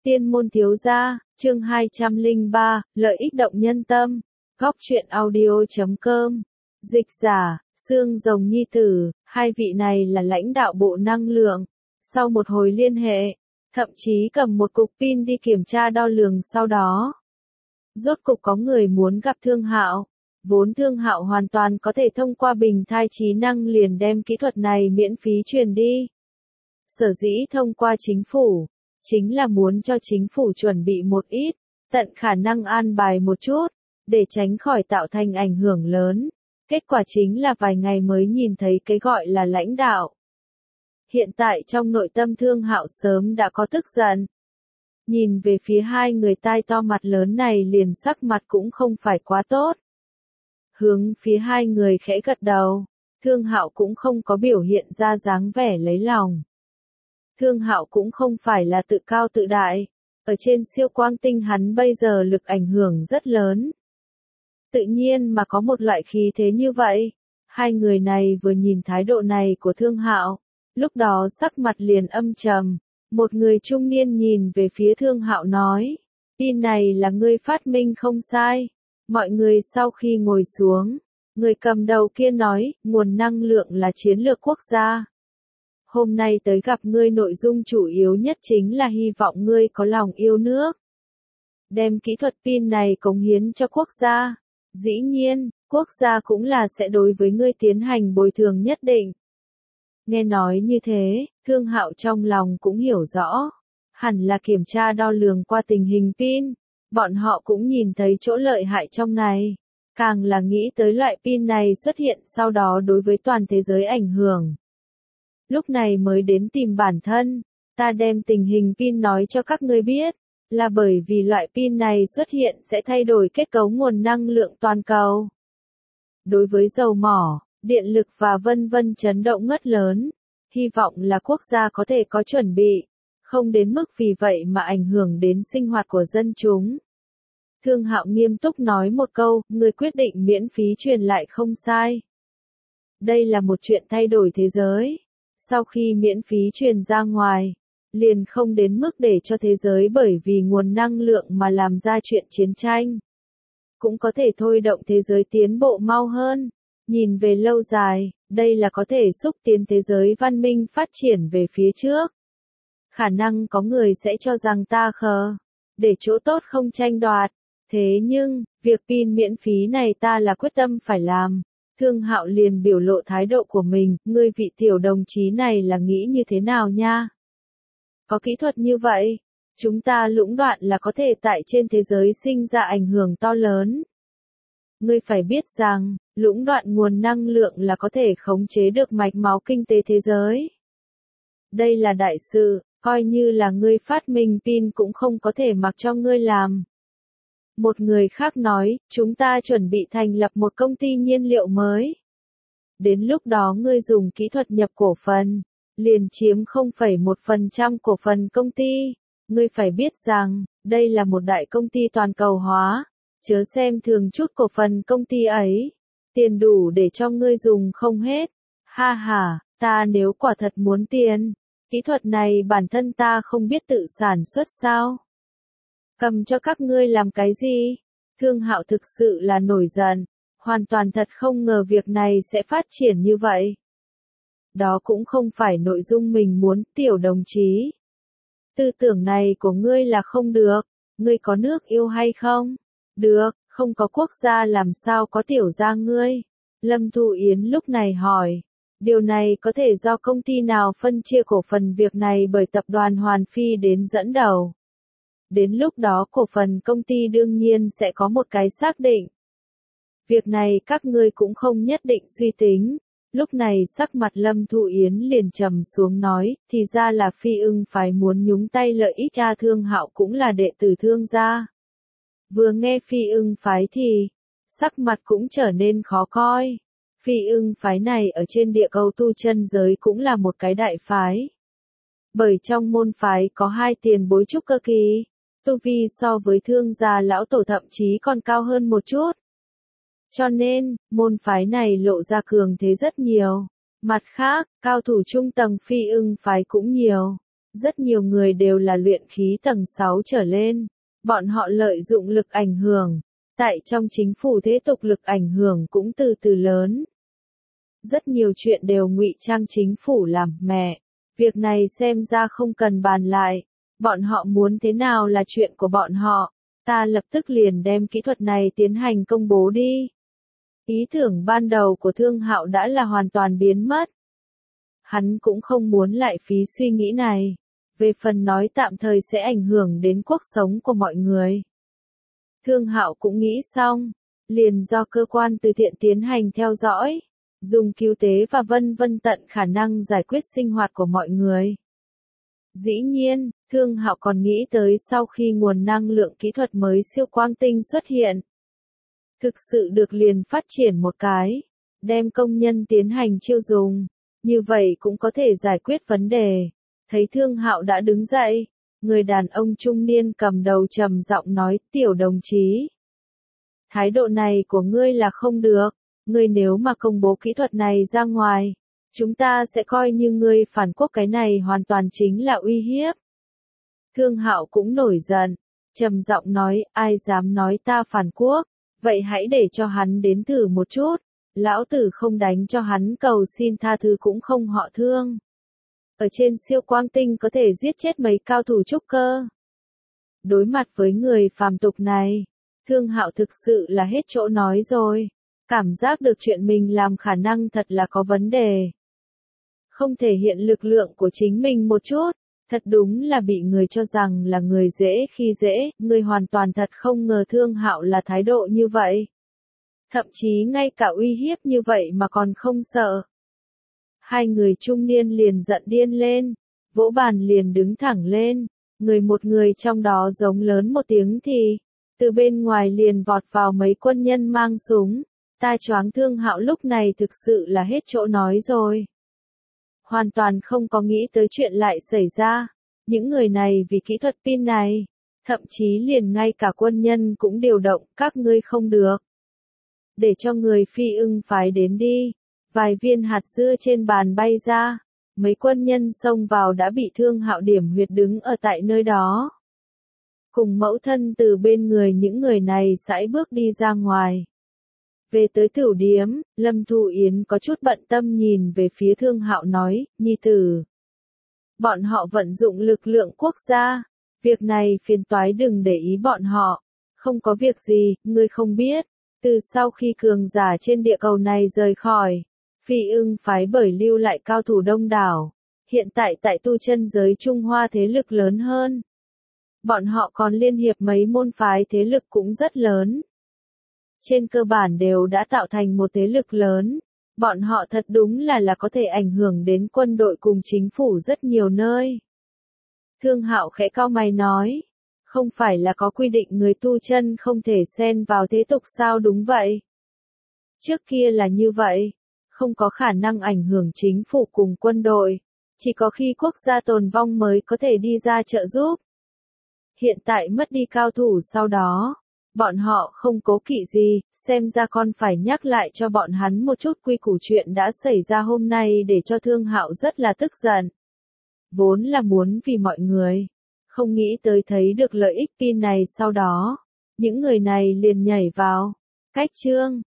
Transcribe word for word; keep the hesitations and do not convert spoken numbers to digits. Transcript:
Tiên môn thiếu gia, chương hai trăm lẻ ba, lợi ích động nhân tâm. Góc truyện audio chấm com. Dịch giả, Xương Rồng Nhi Tử, hai vị này là lãnh đạo bộ năng lượng. Sau một hồi liên hệ, thậm chí cầm một cục pin đi kiểm tra đo lường sau đó. Rốt cục có người muốn gặp Thương Hạo. Vốn Thương Hạo hoàn toàn có thể thông qua bình thai trí năng liền đem kỹ thuật này miễn phí truyền đi. Sở dĩ thông qua chính phủ, chính là muốn cho chính phủ chuẩn bị một ít, tận khả năng an bài một chút, để tránh khỏi tạo thành ảnh hưởng lớn. Kết quả chính là vài ngày mới nhìn thấy cái gọi là lãnh đạo. Hiện tại trong nội tâm Thương Hạo sớm đã có tức giận. Nhìn về phía hai người tai to mặt lớn này liền sắc mặt cũng không phải quá tốt. Hướng phía hai người khẽ gật đầu, Thương Hạo cũng không có biểu hiện ra dáng vẻ lấy lòng. Thương Hạo cũng không phải là tự cao tự đại, ở trên siêu quang tinh hắn bây giờ lực ảnh hưởng rất lớn. Tự nhiên mà có một loại khí thế như vậy, hai người này vừa nhìn thái độ này của Thương Hạo, lúc đó sắc mặt liền âm trầm, một người trung niên nhìn về phía Thương Hạo nói, pin này là ngươi phát minh không sai. Mọi người sau khi ngồi xuống, người cầm đầu kia nói, nguồn năng lượng là chiến lược quốc gia. Hôm nay tới gặp ngươi nội dung chủ yếu nhất chính là hy vọng ngươi có lòng yêu nước. Đem kỹ thuật pin này cống hiến cho quốc gia. Dĩ nhiên, quốc gia cũng là sẽ đối với ngươi tiến hành bồi thường nhất định. Nghe nói như thế, Thương Hạo trong lòng cũng hiểu rõ. Hẳn là kiểm tra đo lường qua tình hình pin. Bọn họ cũng nhìn thấy chỗ lợi hại trong này. Càng là nghĩ tới loại pin này xuất hiện sau đó đối với toàn thế giới ảnh hưởng. Lúc này mới đến tìm bản thân, ta đem tình hình pin nói cho các ngươi biết, là bởi vì loại pin này xuất hiện sẽ thay đổi kết cấu nguồn năng lượng toàn cầu. Đối với dầu mỏ, điện lực và vân vân chấn động ngất lớn, hy vọng là quốc gia có thể có chuẩn bị, không đến mức vì vậy mà ảnh hưởng đến sinh hoạt của dân chúng. Thương Hạo nghiêm túc nói một câu, người quyết định miễn phí truyền lại không sai. Đây là một chuyện thay đổi thế giới. Sau khi miễn phí truyền ra ngoài, liền không đến mức để cho thế giới bởi vì nguồn năng lượng mà làm ra chuyện chiến tranh. Cũng có thể thôi động thế giới tiến bộ mau hơn. Nhìn về lâu dài, đây là có thể xúc tiến thế giới văn minh phát triển về phía trước. Khả năng có người sẽ cho rằng ta khờ, để chỗ tốt không tranh đoạt. Thế nhưng, việc pin miễn phí này ta là quyết tâm phải làm. Thương Hạo liền biểu lộ thái độ của mình, ngươi vị tiểu đồng chí này là nghĩ như thế nào nha? Có kỹ thuật như vậy, chúng ta lũng đoạn là có thể tại trên thế giới sinh ra ảnh hưởng to lớn. Ngươi phải biết rằng, lũng đoạn nguồn năng lượng là có thể khống chế được mạch máu kinh tế thế giới. Đây là đại sự, coi như là ngươi phát minh pin cũng không có thể mặc cho ngươi làm. Một người khác nói, chúng ta chuẩn bị thành lập một công ty nhiên liệu mới. Đến lúc đó ngươi dùng kỹ thuật nhập cổ phần, liền chiếm không phẩy một phần trăm cổ phần công ty. Ngươi phải biết rằng, đây là một đại công ty toàn cầu hóa, chớ xem thường chút cổ phần công ty ấy. Tiền đủ để cho ngươi dùng không hết. Ha ha, ta nếu quả thật muốn tiền, kỹ thuật này bản thân ta không biết tự sản xuất sao? Cầm cho các ngươi làm cái gì? Thương Hạo thực sự là nổi giận, hoàn toàn thật không ngờ việc này sẽ phát triển như vậy. Đó cũng không phải nội dung mình muốn, tiểu đồng chí. Tư tưởng này của ngươi là không được, ngươi có nước yêu hay không? Được, không có quốc gia làm sao có tiểu gia ngươi? Lâm Thu Yến lúc này hỏi, điều này có thể do công ty nào phân chia cổ phần việc này bởi tập đoàn Hoàn Phi đến dẫn đầu. Đến lúc đó cổ phần công ty đương nhiên sẽ có một cái xác định. Việc này các ngươi cũng không nhất định suy tính. Lúc này sắc mặt Lâm Thu Yến liền trầm xuống nói, thì ra là Phi Ưng phái muốn nhúng tay lợi ích ra. Thương Hạo cũng là đệ tử Thương gia. Vừa nghe Phi Ưng phái thì, sắc mặt cũng trở nên khó coi. Phi Ưng phái này ở trên địa cầu tu chân giới cũng là một cái đại phái. Bởi trong môn phái có hai tiền bối trúc cơ kỳ. Tu vi so với Thương gia lão tổ thậm chí còn cao hơn một chút. Cho nên, môn phái này lộ ra cường thế rất nhiều. Mặt khác, cao thủ trung tầng Phi Ưng phái cũng nhiều. Rất nhiều người đều là luyện khí tầng sáu trở lên. Bọn họ lợi dụng lực ảnh hưởng. Tại trong chính phủ thế tục lực ảnh hưởng cũng từ từ lớn. Rất nhiều chuyện đều ngụy trang chính phủ làm, mẹ. Việc này xem ra không cần bàn lại. Bọn họ muốn thế nào là chuyện của bọn họ. Ta lập tức liền đem kỹ thuật này tiến hành công bố đi. Ý tưởng ban đầu của Thương Hạo đã là hoàn toàn biến mất. Hắn cũng không muốn lại phí suy nghĩ này. Về phần nói tạm thời sẽ ảnh hưởng đến cuộc sống của mọi người. Thương Hạo cũng nghĩ xong, liền do cơ quan từ thiện tiến hành theo dõi, dùng cứu tế và vân vân tận khả năng giải quyết sinh hoạt của mọi người. Dĩ nhiên, Thương Hạo còn nghĩ tới sau khi nguồn năng lượng kỹ thuật mới siêu quang tinh xuất hiện. Thực sự được liền phát triển một cái, đem công nhân tiến hành chiêu dùng, như vậy cũng có thể giải quyết vấn đề. Thấy Thương Hạo đã đứng dậy, người đàn ông trung niên cầm đầu trầm giọng nói, tiểu đồng chí. Thái độ này của ngươi là không được, ngươi nếu mà công bố kỹ thuật này ra ngoài, chúng ta sẽ coi như ngươi phản quốc, cái này hoàn toàn chính là uy hiếp. Thương Hạo cũng nổi giận, trầm giọng nói, ai dám nói ta phản quốc, vậy hãy để cho hắn đến thử một chút, lão tử không đánh cho hắn cầu xin tha thứ cũng không họ Thương. Ở trên siêu quang tinh có thể giết chết mấy cao thủ trúc cơ. Đối mặt với người phàm tục này, Thương Hạo thực sự là hết chỗ nói rồi. Cảm giác được chuyện mình làm khả năng thật là có vấn đề. Không thể hiện lực lượng của chính mình một chút, thật đúng là bị người cho rằng là người dễ khi dễ, người hoàn toàn thật không ngờ Thương Hạo là thái độ như vậy. Thậm chí ngay cả uy hiếp như vậy mà còn không sợ. Hai người trung niên liền giận điên lên, vỗ bàn liền đứng thẳng lên, người một người trong đó giống lớn một tiếng thì, từ bên ngoài liền vọt vào mấy quân nhân mang súng, ta choáng. Thương Hạo lúc này thực sự là hết chỗ nói rồi. Hoàn toàn không có nghĩ tới chuyện lại xảy ra, những người này vì kỹ thuật pin này, thậm chí liền ngay cả quân nhân cũng điều động, các ngươi không được. Để cho người Phi Ưng phái đến đi. Vài viên hạt dưa trên bàn bay ra, mấy quân nhân xông vào đã bị Thương Hạo điểm huyệt đứng ở tại nơi đó. Cùng mẫu thân từ bên người những người này sải bước đi ra ngoài. Về tới tửu điếm, Lâm Thu Yến có chút bận tâm nhìn về phía Thương Hạo nói, nhi tử. Bọn họ vận dụng lực lượng quốc gia, việc này phiền toái đừng để ý bọn họ. Không có việc gì, ngươi không biết, từ sau khi cường giả trên địa cầu này rời khỏi. Phi Ưng phái bởi lưu lại cao thủ đông đảo, hiện tại tại tu chân giới Trung Hoa thế lực lớn hơn. Bọn họ còn liên hiệp mấy môn phái thế lực cũng rất lớn. Trên cơ bản đều đã tạo thành một thế lực lớn. Bọn họ thật đúng là là có thể ảnh hưởng đến quân đội cùng chính phủ rất nhiều nơi. Thương Hạo khẽ cau mày nói, không phải là có quy định người tu chân không thể xen vào thế tục sao? Đúng vậy. Trước kia là như vậy. Không có khả năng ảnh hưởng chính phủ cùng quân đội, chỉ có khi quốc gia tồn vong mới có thể đi ra trợ giúp. Hiện tại mất đi cao thủ sau đó, bọn họ không cố kỵ gì, xem ra con phải nhắc lại cho bọn hắn một chút quy củ chuyện đã xảy ra hôm nay để cho Thương Hạo rất là tức giận. Vốn là muốn vì mọi người, không nghĩ tới thấy được lợi ích pin này sau đó, những người này liền nhảy vào. Cách chương